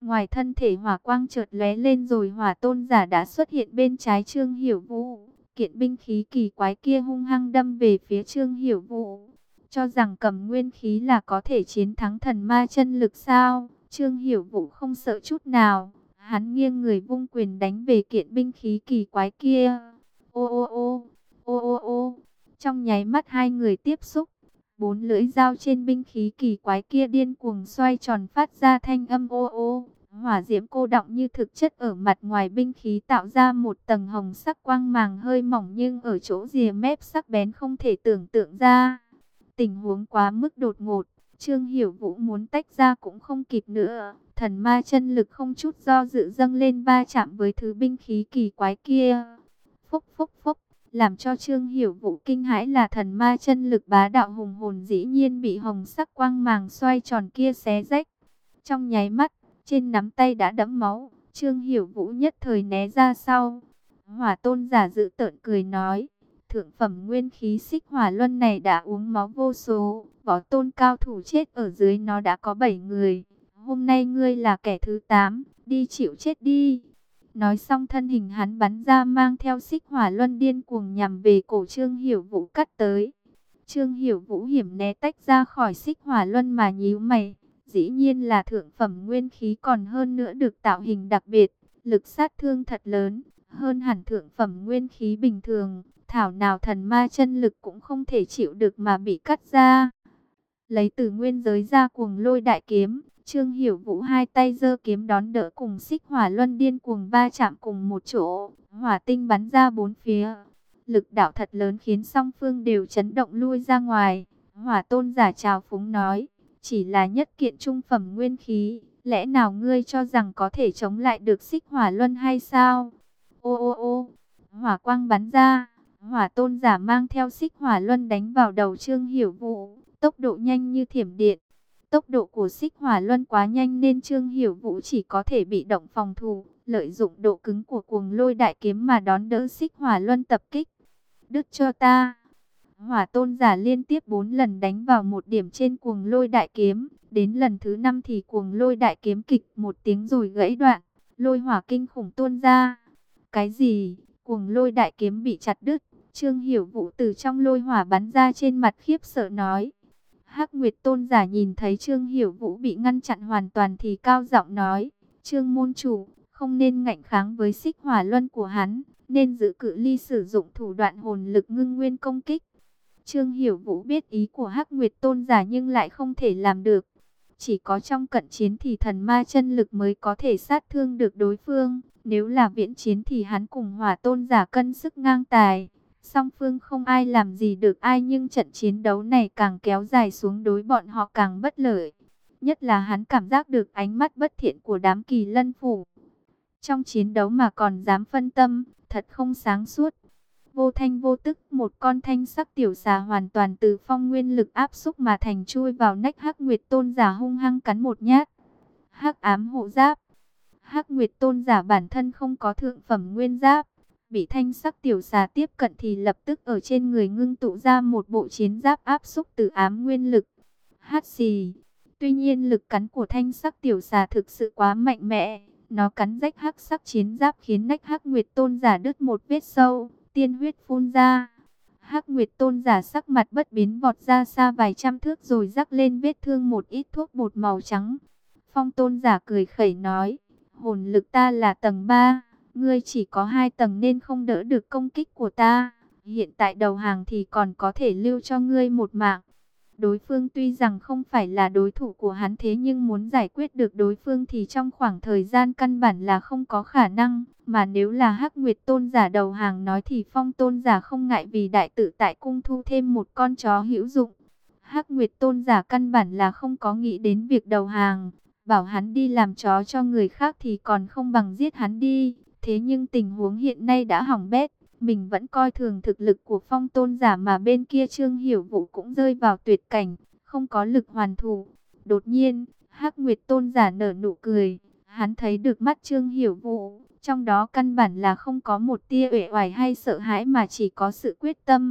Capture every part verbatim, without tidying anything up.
Ngoài thân thể hỏa quang chợt lóe lên rồi hỏa tôn giả đã xuất hiện bên trái Trương Hiểu Vũ. Kiện binh khí kỳ quái kia hung hăng đâm về phía Trương Hiểu Vũ. Cho rằng cầm nguyên khí là có thể chiến thắng thần ma chân lực sao? Trương Hiểu Vũ không sợ chút nào. Hắn nghiêng người vung quyền đánh về kiện binh khí kỳ quái kia. Ô ô ô, ô ô ô. Trong nháy mắt hai người tiếp xúc. Bốn lưỡi dao trên binh khí kỳ quái kia điên cuồng xoay tròn phát ra thanh âm ô ô. Hỏa diễm cô đọng như thực chất ở mặt ngoài binh khí tạo ra một tầng hồng sắc quang màng hơi mỏng nhưng ở chỗ rìa mép sắc bén không thể tưởng tượng ra. Tình huống quá mức đột ngột, Trương Hiểu Vũ muốn tách ra cũng không kịp nữa. Thần ma chân lực không chút do dự dâng lên va chạm với thứ binh khí kỳ quái kia. Phúc phúc phúc, làm cho Trương Hiểu Vũ kinh hãi là thần ma chân lực bá đạo hùng hồn dĩ nhiên bị hồng sắc quang màng xoay tròn kia xé rách. Trong nháy mắt, trên nắm tay đã đẫm máu, Trương Hiểu Vũ nhất thời né ra sau. Hỏa tôn giả dự tợn cười nói, thượng phẩm nguyên khí xích hỏa luân này đã uống máu vô số, võ tôn cao thủ chết ở dưới nó đã có bảy người. Hôm nay ngươi là kẻ thứ tám, đi chịu chết đi. Nói xong thân hình hắn bắn ra mang theo xích hỏa luân điên cuồng nhằm về cổ Trương Hiểu Vũ cắt tới. Trương Hiểu Vũ hiểm né tách ra khỏi xích hỏa luân mà nhíu mày. Dĩ nhiên là thượng phẩm nguyên khí còn hơn nữa được tạo hình đặc biệt, lực sát thương thật lớn, hơn hẳn thượng phẩm nguyên khí bình thường. Thảo nào thần ma chân lực cũng không thể chịu được mà bị cắt ra. Lấy từ nguyên giới ra cuồng lôi đại kiếm, Trương Hiểu Vũ hai tay giơ kiếm đón đỡ cùng xích hỏa luân điên cuồng va chạm cùng một chỗ, hỏa tinh bắn ra bốn phía. Lực đạo thật lớn khiến song phương đều chấn động lui ra ngoài. Hỏa tôn giả trào phúng nói, chỉ là nhất kiện trung phẩm nguyên khí, lẽ nào ngươi cho rằng có thể chống lại được xích hỏa luân hay sao? Ô ô ô, hỏa quang bắn ra, hỏa tôn giả mang theo xích hỏa luân đánh vào đầu Trương Hiểu Vũ, tốc độ nhanh như thiểm điện. Tốc độ của xích hỏa luân quá nhanh nên Trương Hiểu Vũ chỉ có thể bị động phòng thủ, lợi dụng độ cứng của cuồng lôi đại kiếm mà đón đỡ xích hỏa luân tập kích. Đứt cho ta! Hỏa tôn giả liên tiếp bốn lần đánh vào một điểm trên cuồng lôi đại kiếm. Đến lần thứ năm thì cuồng lôi đại kiếm kịch một tiếng rồi gãy đoạn. Lôi hỏa kinh khủng tuôn ra. Cái gì? Cuồng lôi đại kiếm bị chặt đứt. Trương Hiểu Vũ từ trong lôi hỏa bắn ra trên mặt khiếp sợ nói. Hắc Nguyệt tôn giả nhìn thấy Trương Hiểu Vũ bị ngăn chặn hoàn toàn thì cao giọng nói. Trương môn chủ, không nên ngạnh kháng với xích hỏa luân của hắn, nên giữ cự ly sử dụng thủ đoạn hồn lực ngưng nguyên công kích. Trương Hiểu Vũ biết ý của Hắc Nguyệt tôn giả nhưng lại không thể làm được. Chỉ có trong cận chiến thì thần ma chân lực mới có thể sát thương được đối phương. Nếu là viễn chiến thì hắn cùng hỏa tôn giả cân sức ngang tài. Song phương không ai làm gì được ai, nhưng trận chiến đấu này càng kéo dài xuống đối bọn họ càng bất lợi. Nhất là hắn cảm giác được ánh mắt bất thiện của đám Kỳ Lân phủ. Trong chiến đấu mà còn dám phân tâm, thật không sáng suốt. Vô thanh vô tức, một con thanh sắc tiểu xà hoàn toàn từ phong nguyên lực áp xúc mà thành chui vào nách Hắc Nguyệt tôn giả hung hăng cắn một nhát. Hắc ám hộ giáp. Hắc Nguyệt tôn giả bản thân không có thượng phẩm nguyên giáp, bị thanh sắc tiểu xà tiếp cận thì lập tức ở trên người ngưng tụ ra một bộ chiến giáp áp xúc từ ám nguyên lực. Hát xì. Tuy nhiên lực cắn của thanh sắc tiểu xà thực sự quá mạnh mẽ, nó cắn rách hắc sắc chiến giáp khiến nách Hắc Nguyệt tôn giả đứt một vết sâu, tiên huyết phun ra. Hắc Nguyệt tôn giả sắc mặt bất biến vọt ra xa vài trăm thước rồi rắc lên vết thương một ít thuốc bột màu trắng. Phong tôn giả cười khẩy nói, hồn lực ta là tầng ba, ngươi chỉ có hai tầng nên không đỡ được công kích của ta. Hiện tại đầu hàng thì còn có thể lưu cho ngươi một mạng. Đối phương tuy rằng không phải là đối thủ của hắn thế nhưng muốn giải quyết được đối phương thì trong khoảng thời gian căn bản là không có khả năng. Mà nếu là Hắc Nguyệt tôn giả đầu hàng nói thì Phong tôn giả không ngại vì đại tự tại cung thu thêm một con chó hữu dụng. Hắc Nguyệt tôn giả căn bản là không có nghĩ đến việc đầu hàng. Bảo hắn đi làm chó cho người khác thì còn không bằng giết hắn đi. Thế nhưng tình huống hiện nay đã hỏng bét. Mình vẫn coi thường thực lực của Phong tôn giả mà bên kia Trương Hiểu Vũ cũng rơi vào tuyệt cảnh, không có lực hoàn thủ. Đột nhiên, Hắc Nguyệt tôn giả nở nụ cười, hắn thấy được mắt Trương Hiểu Vũ, trong đó căn bản là không có một tia uể oải hay sợ hãi mà chỉ có sự quyết tâm.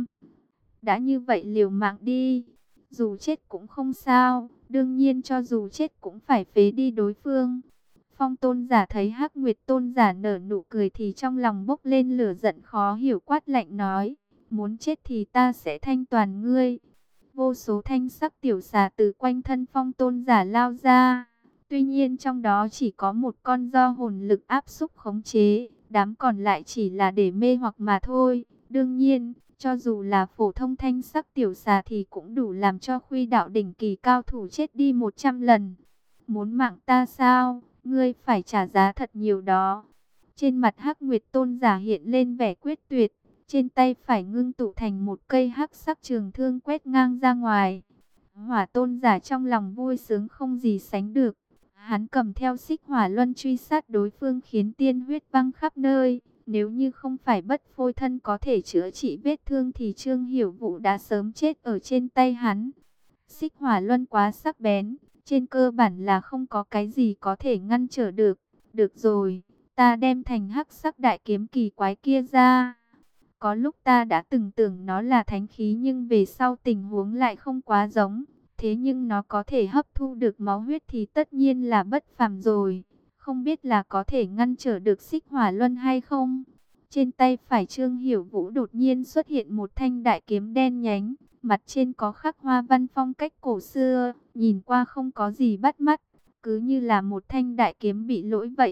Đã như vậy liều mạng đi, dù chết cũng không sao, đương nhiên cho dù chết cũng phải phế đi đối phương. Phong tôn giả thấy Hắc Nguyệt tôn giả nở nụ cười thì trong lòng bốc lên lửa giận khó hiểu, quát lạnh nói: muốn chết thì ta sẽ thanh toàn ngươi. Vô số thanh sắc tiểu xà từ quanh thân Phong tôn giả lao ra. Tuy nhiên trong đó chỉ có một con do hồn lực áp xúc khống chế, đám còn lại chỉ là để mê hoặc mà thôi. Đương nhiên, cho dù là phổ thông thanh sắc tiểu xà thì cũng đủ làm cho Khuy đạo đỉnh kỳ cao thủ chết đi một trăm lần. Muốn mạng ta sao? Ngươi phải trả giá thật nhiều đó. Trên mặt Hắc Nguyệt tôn giả hiện lên vẻ quyết tuyệt, trên tay phải ngưng tụ thành một cây hắc sắc trường thương quét ngang ra ngoài. Hỏa tôn giả trong lòng vui sướng không gì sánh được. Hắn cầm theo xích hỏa luân truy sát đối phương khiến tiên huyết văng khắp nơi. Nếu như không phải bất phôi thân có thể chữa trị vết thương thì Trương Hiểu Vũ đã sớm chết ở trên tay hắn. Xích hỏa luân quá sắc bén, trên cơ bản là không có cái gì có thể ngăn trở được. Được rồi, ta đem thành hắc sắc đại kiếm kỳ quái kia ra. Có lúc ta đã từng tưởng nó là thánh khí nhưng về sau tình huống lại không quá giống. Thế nhưng nó có thể hấp thu được máu huyết thì tất nhiên là bất phàm rồi. Không biết là có thể ngăn trở được xích hỏa luân hay không? Trên tay phải Trương Hiểu Vũ đột nhiên xuất hiện một thanh đại kiếm đen nhánh. Mặt trên có khắc hoa văn phong cách cổ xưa, nhìn qua không có gì bắt mắt, cứ như là một thanh đại kiếm bị lỗi vậy.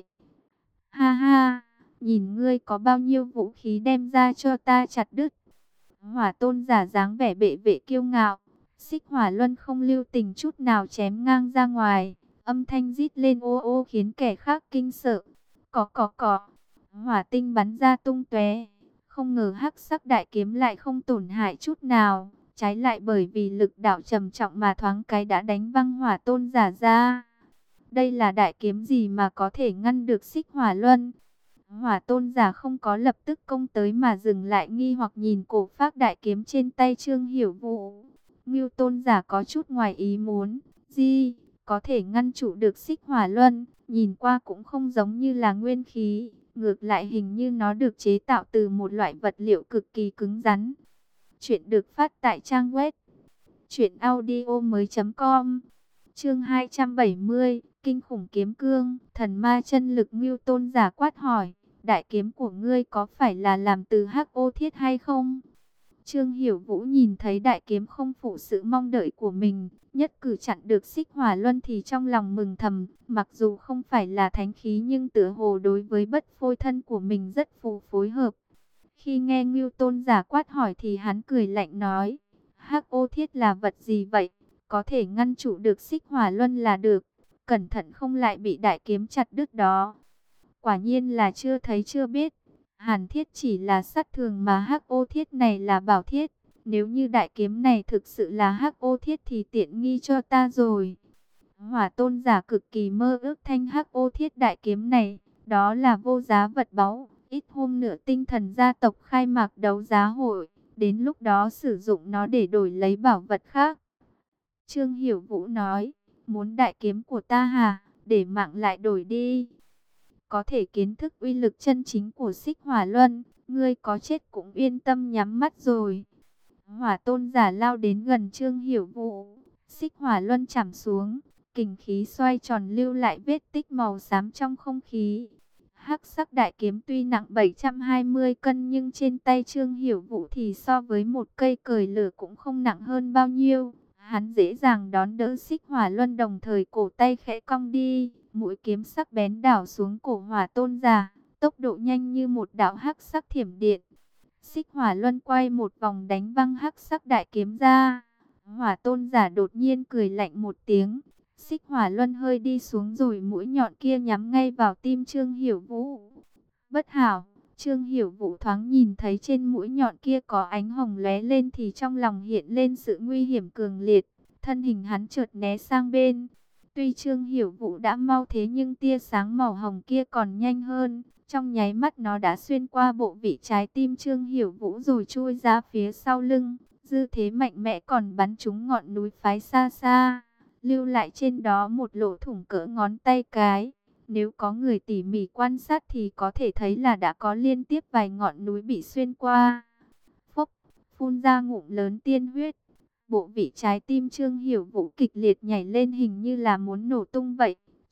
Ha ha, nhìn ngươi có bao nhiêu vũ khí đem ra cho ta chặt đứt. Hỏa tôn giả dáng vẻ bệ vệ kiêu ngạo, xích hỏa luân không lưu tình chút nào chém ngang ra ngoài, âm thanh rít lên ô ô khiến kẻ khác kinh sợ. Có có có, hỏa tinh bắn ra tung tóe, không ngờ hắc sắc đại kiếm lại không tổn hại chút nào. Trái lại bởi vì lực đạo trầm trọng mà thoáng cái đã đánh văng hỏa tôn giả ra. Đây là đại kiếm gì mà có thể ngăn được xích hỏa luân? Hỏa tôn giả không có lập tức công tới mà dừng lại nghi hoặc nhìn cổ phác đại kiếm trên tay Trương Hiểu Vũ. Ngưu tôn giả có chút ngoài ý muốn. Gì? Có thể ngăn trụ được xích hỏa luân? Nhìn qua cũng không giống như là nguyên khí. Ngược lại hình như nó được chế tạo từ một loại vật liệu cực kỳ cứng rắn. Chuyện được phát tại trang web truyện audio mới chấm com. Chương hai trăm bảy mươi, kinh khủng kiếm cương, thần ma chân lực. Ngưu tôn giả quát hỏi: đại kiếm của ngươi có phải là làm từ hắc ô thiết hay không? Trương Hiểu Vũ nhìn thấy đại kiếm không phụ sự mong đợi của mình, nhất cử chặn được xích hỏa luân thì trong lòng mừng thầm. Mặc dù không phải là thánh khí nhưng tựa hồ đối với bất phôi thân của mình rất phù phối hợp. Khi nghe Ngưu tôn giả quát hỏi thì hắn cười lạnh nói: hắc ô thiết là vật gì vậy? Có thể ngăn trụ được xích hỏa luân là được, cẩn thận không lại bị đại kiếm chặt đứt đó. Quả nhiên là chưa thấy chưa biết. Hàn thiết chỉ là sát thường mà hắc ô thiết này là bảo thiết. Nếu như đại kiếm này thực sự là hắc ô thiết thì tiện nghi cho ta rồi. Hỏa tôn giả cực kỳ mơ ước thanh hắc ô thiết đại kiếm này, đó là vô giá vật báu. Ít hôm nữa tinh thần gia tộc khai mạc đấu giá hội, đến lúc đó sử dụng nó để đổi lấy bảo vật khác. Trương Hiểu Vũ nói: muốn đại kiếm của ta hả? Để mạng lại đổi đi. Có thể kiến thức uy lực chân chính của xích hỏa luân, ngươi có chết cũng yên tâm nhắm mắt rồi. Hỏa tôn giả lao đến gần Trương Hiểu Vũ, xích hỏa luân chạm xuống, kình khí xoay tròn lưu lại vết tích màu xám trong không khí. Hắc sắc đại kiếm tuy nặng bảy trăm hai mươi cân nhưng trên tay Trương Hiểu Vũ thì so với một cây cời lửa cũng không nặng hơn bao nhiêu. Hắn dễ dàng đón đỡ xích hỏa luân, đồng thời cổ tay khẽ cong đi, mũi kiếm sắc bén đảo xuống cổ hỏa tôn giả, tốc độ nhanh như một đạo hắc sắc thiểm điện. Xích hỏa luân quay một vòng đánh văng hắc sắc đại kiếm ra. Hỏa tôn giả đột nhiên cười lạnh một tiếng. Xích hỏa luân hơi đi xuống rồi mũi nhọn kia nhắm ngay vào tim Trương Hiểu Vũ. Bất hảo, Trương Hiểu Vũ thoáng nhìn thấy trên mũi nhọn kia có ánh hồng lóe lên thì trong lòng hiện lên sự nguy hiểm cường liệt. Thân hình hắn chợt né sang bên. Tuy Trương Hiểu Vũ đã mau thế nhưng tia sáng màu hồng kia còn nhanh hơn. Trong nháy mắt nó đã xuyên qua bộ vị trái tim Trương Hiểu Vũ rồi chui ra phía sau lưng. Dư thế mạnh mẽ còn bắn trúng ngọn núi phái xa xa, lưu lại trên đó một lỗ thủng cỡ ngón tay cái. Nếu có người tỉ mỉ quan sát thì có thể thấy là đã có liên tiếp vài ngọn núi bị xuyên qua. Phốc, phun ra ngụm lớn tiên huyết. Bộ vị trái tim Trương Hiểu Vũ kịch liệt nhảy lên hình như là muốn nổ tung vậy.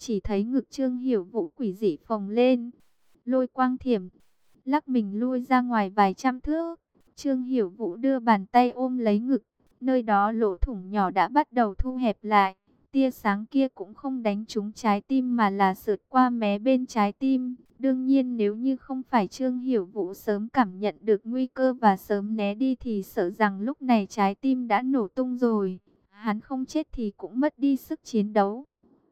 Chỉ thấy ngực Trương Hiểu Vũ quỷ dị phồng lên, lôi quang thiểm, lắc mình lui ra ngoài vài trăm thước. Trương Hiểu Vũ đưa bàn tay ôm lấy ngực, nơi đó lỗ thủng nhỏ đã bắt đầu thu hẹp lại. Tia sáng kia cũng không đánh trúng trái tim mà là sượt qua mé bên trái tim. Đương nhiên nếu như không phải Trương Hiểu Vũ sớm cảm nhận được nguy cơ và sớm né đi thì sợ rằng lúc này trái tim đã nổ tung rồi. Hắn không chết thì cũng mất đi sức chiến đấu.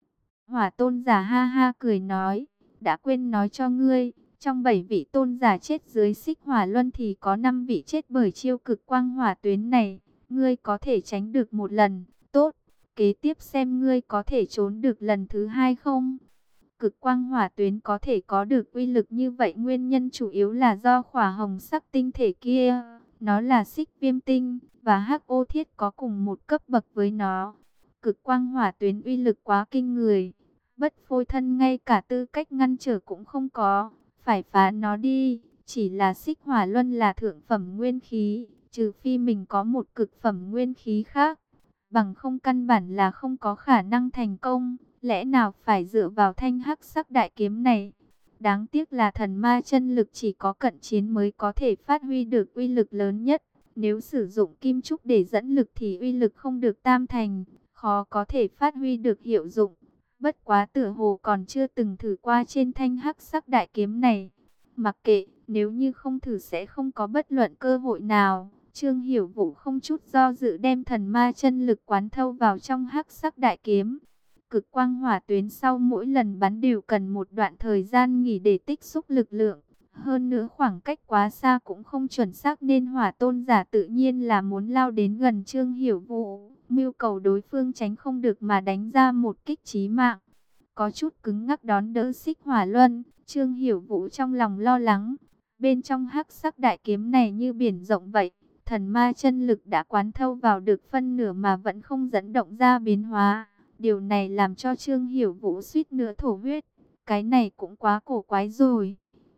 Hỏa tôn giả ha ha cười nói, đã quên nói cho ngươi, trong bảy vị tôn giả chết dưới xích hỏa luân thì có năm vị chết bởi chiêu cực quang hỏa tuyến này. Ngươi có thể tránh được một lần, tốt, kế tiếp xem ngươi có thể trốn được lần thứ hai không? Cực quang hỏa tuyến có thể có được uy lực như vậy nguyên nhân chủ yếu là do khỏa hồng sắc tinh thể kia. Nó là xích viêm tinh và hắc ô thiết có cùng một cấp bậc với nó. Cực quang hỏa tuyến uy lực quá kinh người. Bất phôi thân ngay cả tư cách ngăn trở cũng không có. Phải phá nó đi. Chỉ là xích hỏa luân là thượng phẩm nguyên khí. Trừ phi mình có một cực phẩm nguyên khí khác. Bằng không căn bản là không có khả năng thành công. Lẽ nào phải dựa vào thanh hắc sắc đại kiếm này? Đáng tiếc là thần ma chân lực chỉ có cận chiến mới có thể phát huy được uy lực lớn nhất. Nếu sử dụng kim trúc để dẫn lực thì uy lực không được tam thành, khó có thể phát huy được hiệu dụng. Bất quá tựa hồ còn chưa từng thử qua trên thanh hắc sắc đại kiếm này. Mặc kệ, nếu như không thử sẽ không có bất luận cơ hội nào. Trương Hiểu Vũ không chút do dự đem thần ma chân lực quán thâu vào trong hắc sắc đại kiếm. Cực quang hỏa tuyến sau mỗi lần bắn đều cần một đoạn thời gian nghỉ để tích xúc lực lượng. Hơn nữa khoảng cách quá xa cũng không chuẩn xác nên hỏa tôn giả tự nhiên là muốn lao đến gần Trương Hiểu Vũ. Mưu cầu đối phương tránh không được mà đánh ra một kích chí mạng. Có chút cứng ngắc đón đỡ xích hỏa luân, Trương Hiểu Vũ trong lòng lo lắng. Bên trong hắc sắc đại kiếm này như biển rộng vậy. Thần ma chân lực đã quán thâu vào được phân nửa mà vẫn không dẫn động ra biến hóa. Điều này làm cho Trương Hiểu Vũ suýt nữa thổ huyết. Cái này cũng quá cổ quái rồi.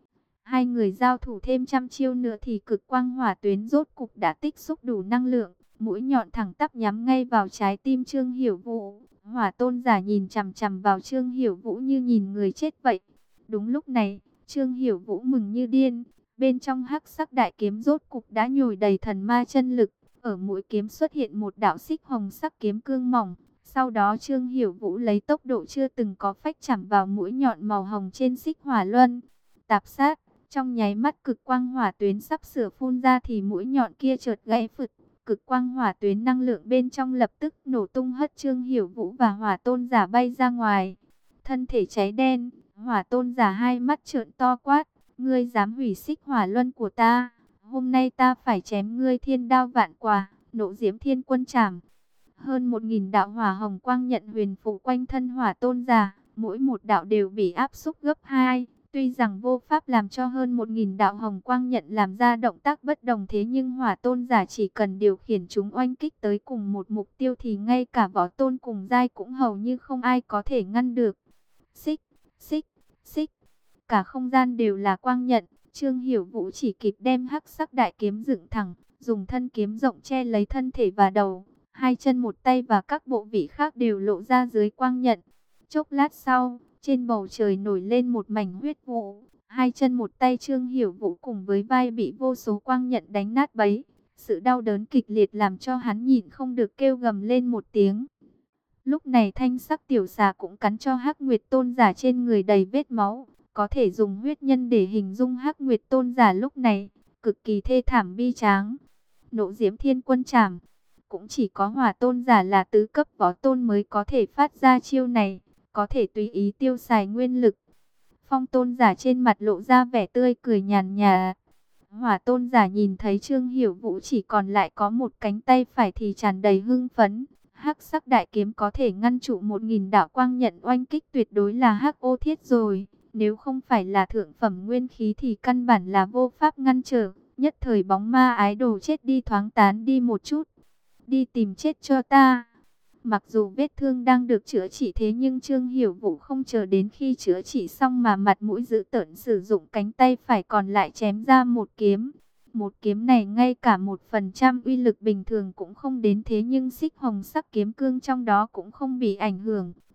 Hai người giao thủ thêm trăm chiêu nữa thì cực quang hỏa tuyến rốt cục đã tích xúc đủ năng lượng. Mũi nhọn thẳng tắp nhắm ngay vào trái tim Trương Hiểu Vũ. Hỏa tôn giả nhìn chằm chằm vào Trương Hiểu Vũ như nhìn người chết vậy. Đúng lúc này, Trương Hiểu Vũ mừng như điên. Bên trong hắc sắc đại kiếm rốt cục đã nhồi đầy thần ma chân lực. Ở mũi kiếm xuất hiện một đạo xích hồng sắc kiếm cương mỏng. Sau đó Trương Hiểu Vũ lấy tốc độ chưa từng có phách chạm vào mũi nhọn màu hồng trên xích hỏa luân. Tạp sát, trong nháy mắt cực quang hỏa tuyến sắp sửa phun ra thì mũi nhọn kia chợt gãy phực. Cực quang hỏa tuyến năng lượng bên trong lập tức nổ tung hất Trương Hiểu Vũ và hỏa tôn giả bay ra ngoài. Thân thể cháy đen, hỏa tôn giả hai mắt trợn to quát. Ngươi dám hủy xích hỏa luân của ta, hôm nay ta phải chém ngươi thiên đao vạn quả, nộ diễm thiên quân trảm. Hơn một nghìn đạo hỏa hồng quang nhận huyền phủ quanh thân hỏa tôn giả, mỗi một đạo đều bị áp xúc gấp hai. Tuy rằng vô pháp làm cho hơn một nghìn đạo hồng quang nhận làm ra động tác bất đồng thế nhưng hỏa tôn giả chỉ cần điều khiển chúng oanh kích tới cùng một mục tiêu thì ngay cả võ tôn cùng giai cũng hầu như không ai có thể ngăn được. Xích, xích, xích. Cả không gian đều là quang nhận, Trương Hiểu Vũ chỉ kịp đem hắc sắc đại kiếm dựng thẳng, dùng thân kiếm rộng che lấy thân thể và đầu, hai chân một tay và các bộ vị khác đều lộ ra dưới quang nhận. Chốc lát sau, trên bầu trời nổi lên một mảnh huyết vụ, hai chân một tay Trương Hiểu Vũ cùng với vai bị vô số quang nhận đánh nát bấy. Sự đau đớn kịch liệt làm cho hắn nhịn không được kêu gầm lên một tiếng. Lúc này thanh sắc tiểu xà cũng cắn cho Hắc Nguyệt tôn giả trên người đầy vết máu. Có thể dùng huyết nhân để hình dung Hắc Nguyệt tôn giả lúc này, cực kỳ thê thảm bi tráng. Nộ diễm thiên quân trảm, cũng chỉ có hỏa tôn giả là tứ cấp võ tôn mới có thể phát ra chiêu này, có thể tùy ý tiêu xài nguyên lực. Phong tôn giả trên mặt lộ ra vẻ tươi cười nhàn nhạt. Hỏa tôn giả nhìn thấy Trương Hiểu Vũ chỉ còn lại có một cánh tay phải thì tràn đầy hưng phấn. Hắc sắc đại kiếm có thể ngăn trụ một nghìn đạo quang nhận oanh kích tuyệt đối là hắc ô thiết rồi. Nếu không phải là thượng phẩm nguyên khí thì căn bản là vô pháp ngăn trở. Nhất thời bóng ma ái đồ chết đi thoáng tán đi một chút. Đi tìm chết cho ta. Mặc dù vết thương đang được chữa trị thế nhưng Trương Hiểu Vũ không chờ đến khi chữa trị xong mà mặt mũi dữ tợn sử dụng cánh tay phải còn lại chém ra một kiếm. Một kiếm này ngay cả một phần trăm uy lực bình thường cũng không đến thế nhưng xích hồng sắc kiếm cương trong đó cũng không bị ảnh hưởng.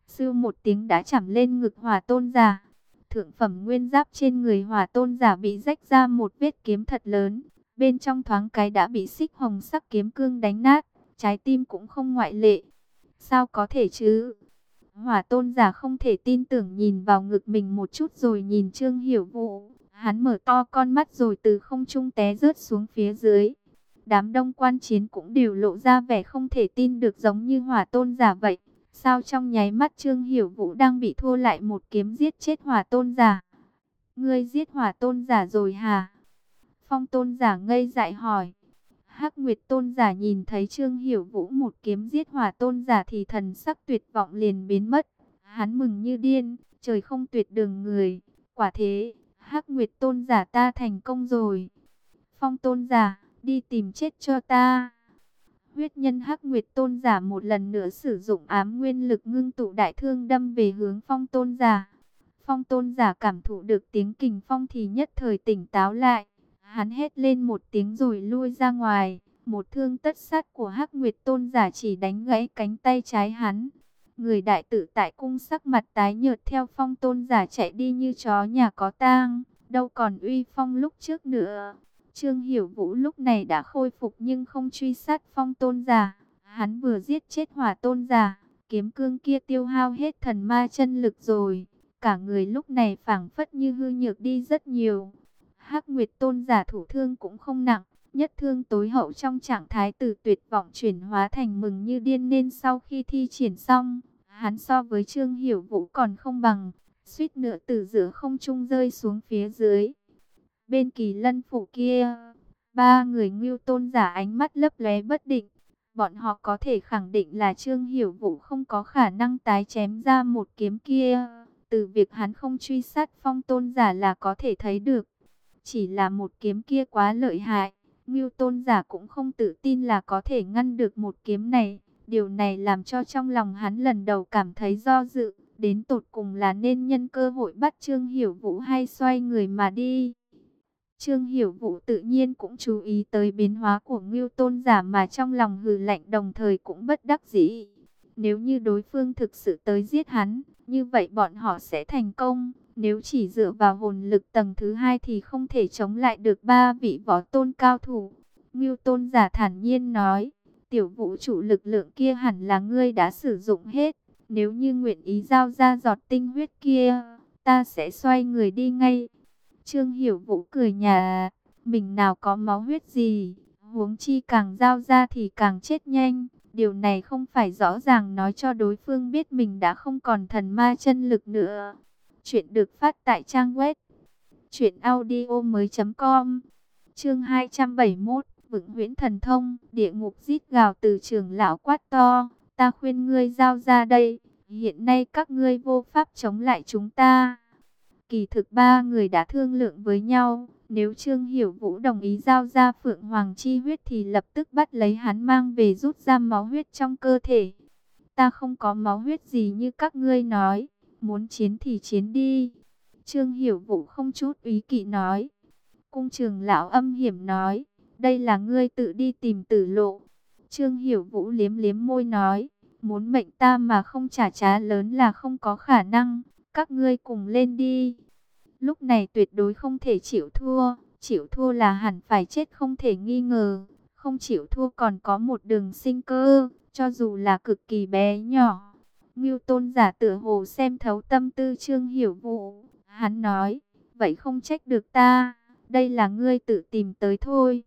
Sưu một tiếng đã chẩm lên ngực Hỏa Tôn giả. Thượng phẩm nguyên giáp trên người Hỏa Tôn giả bị rách ra một vết kiếm thật lớn. Bên trong thoáng cái đã bị xích hồng sắc kiếm cương đánh nát. Trái tim cũng không ngoại lệ. Sao có thể chứ? Hỏa Tôn giả không thể tin tưởng nhìn vào ngực mình một chút rồi nhìn Trương Hiểu Vũ. Hắn mở to con mắt rồi từ không trung té rớt xuống phía dưới. Đám đông quan chiến cũng đều lộ ra vẻ không thể tin được giống như Hỏa Tôn giả vậy. Sao trong nháy mắt Trương Hiểu Vũ đang bị thua lại một kiếm giết chết Hỏa Tôn giả? Ngươi giết Hỏa Tôn giả rồi hả? Phong Tôn giả ngây dại hỏi. Hắc Nguyệt Tôn giả nhìn thấy Trương Hiểu Vũ một kiếm giết Hỏa Tôn giả thì thần sắc tuyệt vọng liền biến mất. Hắn mừng như điên, trời không tuyệt đường người. Quả thế, Hắc Nguyệt Tôn giả ta thành công rồi. Phong Tôn giả, đi tìm chết cho ta. Huyết nhân Hắc Nguyệt Tôn giả một lần nữa sử dụng ám nguyên lực ngưng tụ đại thương đâm về hướng Phong Tôn giả. Phong Tôn giả cảm thụ được tiếng kình phong thì nhất thời tỉnh táo lại. Hắn hét lên một tiếng rồi lui ra ngoài. Một thương tất sát của Hắc Nguyệt Tôn giả chỉ đánh gãy cánh tay trái hắn. Người đại tử tại cung sắc mặt tái nhợt theo Phong Tôn giả chạy đi như chó nhà có tang. Đâu còn uy phong lúc trước nữa. Trương Hiểu Vũ lúc này đã khôi phục nhưng không truy sát Phong Tôn giả. Hắn vừa giết chết Hỏa Tôn giả. Kiếm cương kia tiêu hao hết thần ma chân lực rồi. Cả người lúc này phảng phất như hư nhược đi rất nhiều. Hắc Nguyệt Tôn giả thủ thương cũng không nặng. Nhất thương tối hậu trong trạng thái từ tuyệt vọng chuyển hóa thành mừng như điên nên sau khi thi triển xong. Hắn so với Trương Hiểu Vũ còn không bằng. Suýt nữa từ giữa không trung rơi xuống phía dưới. Bên Kỳ Lân phủ kia, ba người Ngưu Tôn giả ánh mắt lấp lóe bất định. Bọn họ có thể khẳng định là Trương Hiểu Vũ không có khả năng tái chém ra một kiếm kia. Từ việc hắn không truy sát Phong Tôn giả là có thể thấy được. Chỉ là một kiếm kia quá lợi hại. Ngưu Tôn giả cũng không tự tin là có thể ngăn được một kiếm này. Điều này làm cho trong lòng hắn lần đầu cảm thấy do dự. Đến tột cùng là nên nhân cơ hội bắt Trương Hiểu Vũ hay xoay người mà đi. Trương Hiểu Vũ tự nhiên cũng chú ý tới biến hóa của Ngưu Tôn giả mà trong lòng hừ lạnh đồng thời cũng bất đắc dĩ. Nếu như đối phương thực sự tới giết hắn, như vậy bọn họ sẽ thành công. Nếu chỉ dựa vào hồn lực tầng thứ hai thì không thể chống lại được ba vị võ tôn cao thủ. Ngưu Tôn giả thản nhiên nói, tiểu vũ trụ lực lượng kia hẳn là ngươi đã sử dụng hết. Nếu như nguyện ý giao ra giọt tinh huyết kia, ta sẽ xoay người đi ngay. Trương Hiểu Vũ cười nhà, mình nào có máu huyết gì, huống chi càng giao ra thì càng chết nhanh. Điều này không phải rõ ràng nói cho đối phương biết mình đã không còn thần ma chân lực nữa. Chuyện được phát tại trang web truyện audio mới chấm com. Chương hai trăm bảy mươi mốt, Vựng Huyễn Thần Thông. Địa ngục rít gào từ trưởng lão quát to, ta khuyên ngươi giao ra đây, hiện nay các ngươi vô pháp chống lại chúng ta. Kỳ thực ba người đã thương lượng với nhau, nếu Trương Hiểu Vũ đồng ý giao ra Phượng Hoàng chi huyết thì lập tức bắt lấy hắn mang về rút ra máu huyết trong cơ thể. Ta không có máu huyết gì như các ngươi nói, muốn chiến thì chiến đi. Trương Hiểu Vũ không chút úy kỵ nói. Cung trưởng lão âm hiểm nói, đây là ngươi tự đi tìm tử lộ. Trương Hiểu Vũ liếm liếm môi nói, muốn mệnh ta mà không trả giá lớn là không có khả năng. Các ngươi cùng lên đi. Lúc này tuyệt đối không thể chịu thua. Chịu thua là hẳn phải chết không thể nghi ngờ. Không chịu thua còn có một đường sinh cơ, cho dù là cực kỳ bé nhỏ. Ngưu Tôn giả tựa hồ xem thấu tâm tư Trương Hiểu Vũ. Hắn nói, vậy không trách được ta. Đây là ngươi tự tìm tới thôi.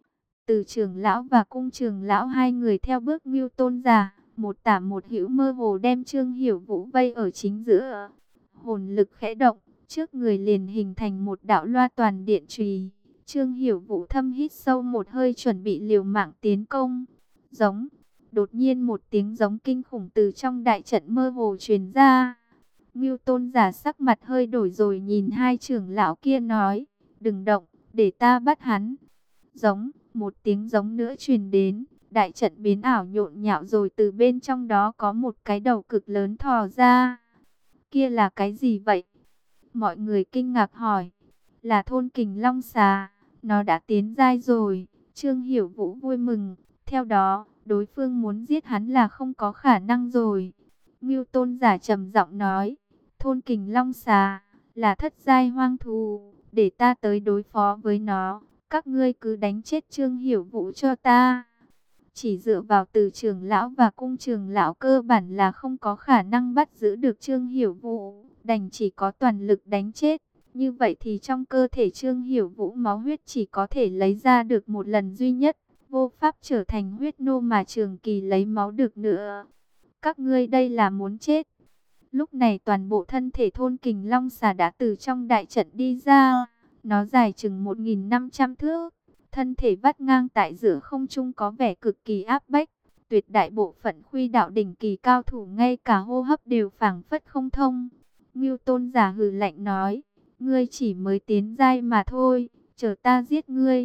Từ trưởng lão và cung trưởng lão hai người theo bước Ngưu Tôn giả. Một tả một hữu mơ hồ đem Trương Hiểu Vũ vây ở chính giữa. Hồn lực khẽ động, trước người liền hình thành một đạo loa toàn điện chùy. Trương Hiểu Vũ thâm hít sâu một hơi chuẩn bị liều mạng tiến công. Giống, đột nhiên một tiếng giống kinh khủng từ trong đại trận mơ hồ truyền ra. Ngưu Tôn giả sắc mặt hơi đổi rồi nhìn hai trưởng lão kia nói, đừng động, để ta bắt hắn. Giống, một tiếng giống nữa truyền đến. Đại trận biến ảo nhộn nhạo rồi từ bên trong đó có một cái đầu cực lớn thò ra. Kia là cái gì vậy? Mọi người kinh ngạc hỏi. Là thôn kình long xà. Nó đã tiến giai rồi. Trương Hiểu Vũ vui mừng. Theo đó, đối phương muốn giết hắn là không có khả năng rồi. Ngưu Tôn giả trầm giọng nói, thôn Kình Long xà là thất giai hoang thú, để ta tới đối phó với nó. Các ngươi cứ đánh chết Trương Hiểu Vũ cho ta. Chỉ dựa vào Từ trưởng lão và Cung trưởng lão cơ bản là không có khả năng bắt giữ được Trương Hiểu Vũ, đành chỉ có toàn lực đánh chết. Như vậy thì trong cơ thể Trương Hiểu Vũ máu huyết chỉ có thể lấy ra được một lần duy nhất, vô pháp trở thành huyết nô mà trường kỳ lấy máu được nữa. Các ngươi đây là muốn chết. Lúc này toàn bộ thân thể thôn Kình Long xà đã từ trong đại trận đi ra. Nó dài chừng một nghìn năm trăm thước. Thân thể vắt ngang tại giữa không trung có vẻ cực kỳ áp bách. Tuyệt đại bộ phận khuy đạo đỉnh kỳ cao thủ ngay cả hô hấp đều phảng phất không thông. Ngưu Tôn giả hừ lạnh nói, ngươi chỉ mới tiến giai mà thôi, chờ ta giết ngươi.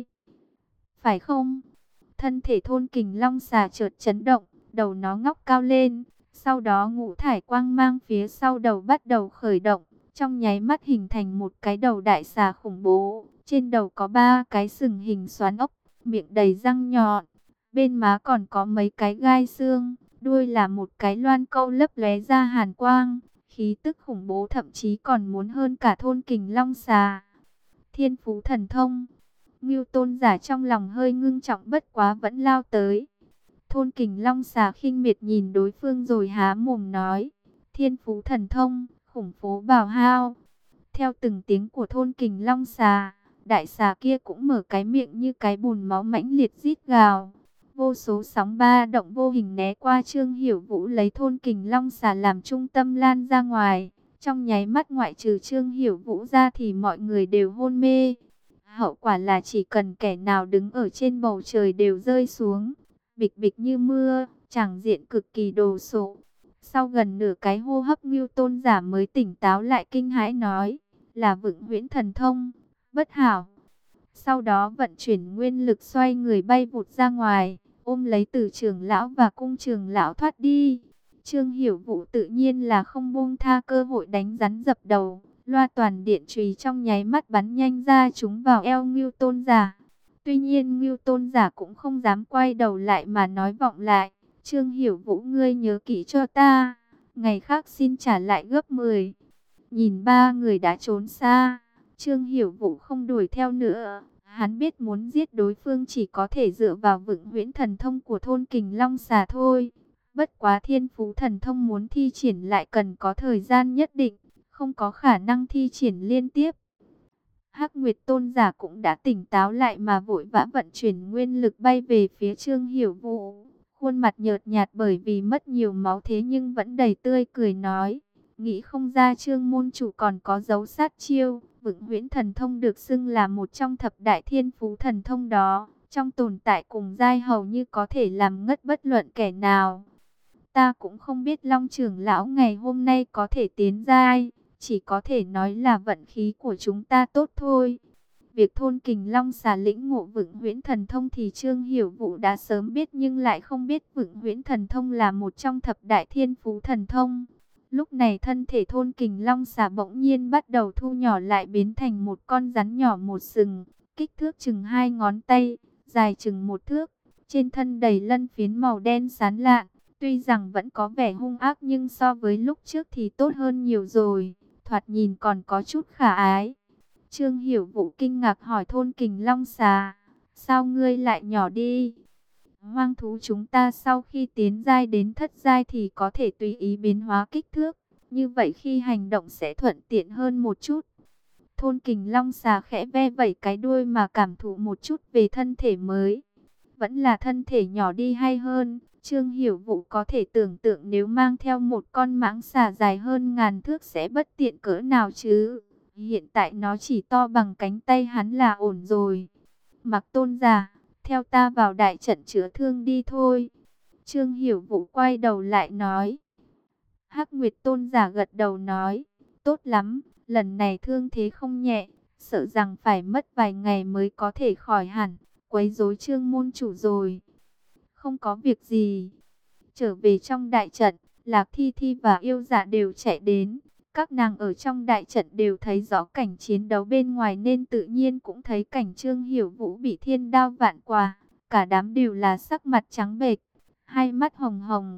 Phải không? Thân thể thôn Kình Long xà chợt chấn động, đầu nó ngóc cao lên. Sau đó ngũ thải quang mang phía sau đầu bắt đầu khởi động, trong nháy mắt hình thành một cái đầu đại xà khủng bố. Trên đầu có ba cái sừng hình xoắn ốc, miệng đầy răng nhọn, bên má còn có mấy cái gai xương, đuôi là một cái loan câu lấp lóe ra hàn quang. Khí tức khủng bố thậm chí còn muốn hơn cả thôn Kình Long xà. Thiên phú thần thông. Ngưu Tôn giả trong lòng hơi ngưng trọng bất quá vẫn lao tới. Thôn Kình Long xà khinh miệt nhìn đối phương rồi há mồm nói, thiên phú thần thông, khủng phố bào hao. Theo từng tiếng của thôn Kình Long xà, đại xà kia cũng mở cái miệng như cái bùn máu mãnh liệt rít gào. Vô số sóng ba động vô hình né qua Trương Hiểu Vũ, lấy thôn Kình Long xà làm trung tâm lan ra ngoài. Trong nháy mắt ngoại trừ Trương Hiểu Vũ ra thì mọi người đều hôn mê. Hậu quả là chỉ cần kẻ nào đứng ở trên bầu trời đều rơi xuống. Bịch bịch như mưa, tràng diện cực kỳ đồ sộ. Sau gần nửa cái hô hấp Ngưu Tôn giả mới tỉnh táo lại kinh hãi nói, là Vựng Huyễn thần thông, bất hảo. Sau đó vận chuyển nguyên lực xoay người bay vụt ra ngoài, ôm lấy Từ trưởng lão và Cung trưởng lão thoát đi. Trương Hiểu Vũ tự nhiên là không buông tha cơ hội đánh rắn dập đầu, loa toàn điện chùy trong nháy mắt bắn nhanh ra trúng vào eo Ngưu Tôn giả. Tuy nhiên Ngưu Tôn giả cũng không dám quay đầu lại mà nói vọng lại, Trương Hiểu Vũ ngươi nhớ kỹ cho ta, ngày khác xin trả lại gấp mười. Nhìn ba người đã trốn xa, Trương Hiểu Vũ không đuổi theo nữa. Hắn biết muốn giết đối phương chỉ có thể dựa vào Vựng Huyễn thần thông của thôn Kình Long xà thôi. Bất quá thiên phú thần thông muốn thi triển lại cần có thời gian nhất định, không có khả năng thi triển liên tiếp. Hắc Nguyệt Tôn giả cũng đã tỉnh táo lại mà vội vã vận chuyển nguyên lực bay về phía Trương Hiểu Vũ. Khuôn mặt nhợt nhạt bởi vì mất nhiều máu thế nhưng vẫn đầy tươi cười nói, nghĩ không ra Trương môn chủ còn có dấu sát chiêu. Vựng Huyễn thần thông được xưng là một trong thập đại thiên phú thần thông đó, trong tồn tại cùng giai hầu như có thể làm ngất bất luận kẻ nào. Ta cũng không biết Long trưởng lão ngày hôm nay có thể tiến giai, chỉ có thể nói là vận khí của chúng ta tốt thôi. Việc thôn Kình Long xà lĩnh ngộ Vựng Huyễn thần thông thì Trương Hiểu Vũ đã sớm biết, nhưng lại không biết Vựng Huyễn thần thông là một trong thập đại thiên phú thần thông. Lúc này thân thể thôn Kình Long xà bỗng nhiên bắt đầu thu nhỏ lại, biến thành một con rắn nhỏ một sừng, kích thước chừng hai ngón tay, dài chừng một thước, trên thân đầy lân phiến màu đen sáng lạn. Tuy rằng vẫn có vẻ hung ác nhưng so với lúc trước thì tốt hơn nhiều rồi, thoạt nhìn còn có chút khả ái. Trương Hiểu Vũ kinh ngạc hỏi thôn Kình Long xà, sao ngươi lại nhỏ đi? Hoang thú chúng ta sau khi tiến giai đến thất giai thì có thể tùy ý biến hóa kích thước, như vậy khi hành động sẽ thuận tiện hơn một chút. Thôn Kình Long xà khẽ ve vẩy cái đuôi mà cảm thụ một chút về thân thể mới. Vẫn là thân thể nhỏ đi hay hơn. Trương Hiểu Vũ có thể tưởng tượng nếu mang theo một con mãng xà dài hơn ngàn thước sẽ bất tiện cỡ nào chứ. Hiện tại nó chỉ to bằng cánh tay hắn là ổn rồi. Mặc Tôn giả, theo ta vào đại trận chữa thương đi thôi. Trương Hiểu Vũ quay đầu lại nói. Hắc Nguyệt Tôn giả gật đầu nói, tốt lắm, lần này thương thế không nhẹ, sợ rằng phải mất vài ngày mới có thể khỏi hẳn, quấy rối Trương môn chủ rồi. Không có việc gì. Trở về trong đại trận, Lạc Thi Thi và Yêu Dạ đều chạy đến. Các nàng ở trong đại trận đều thấy rõ cảnh chiến đấu bên ngoài nên tự nhiên cũng thấy cảnh Trương Hiểu Vũ bị thiên đao vạn quả. Cả đám đều là sắc mặt trắng bệch, hai mắt hồng hồng.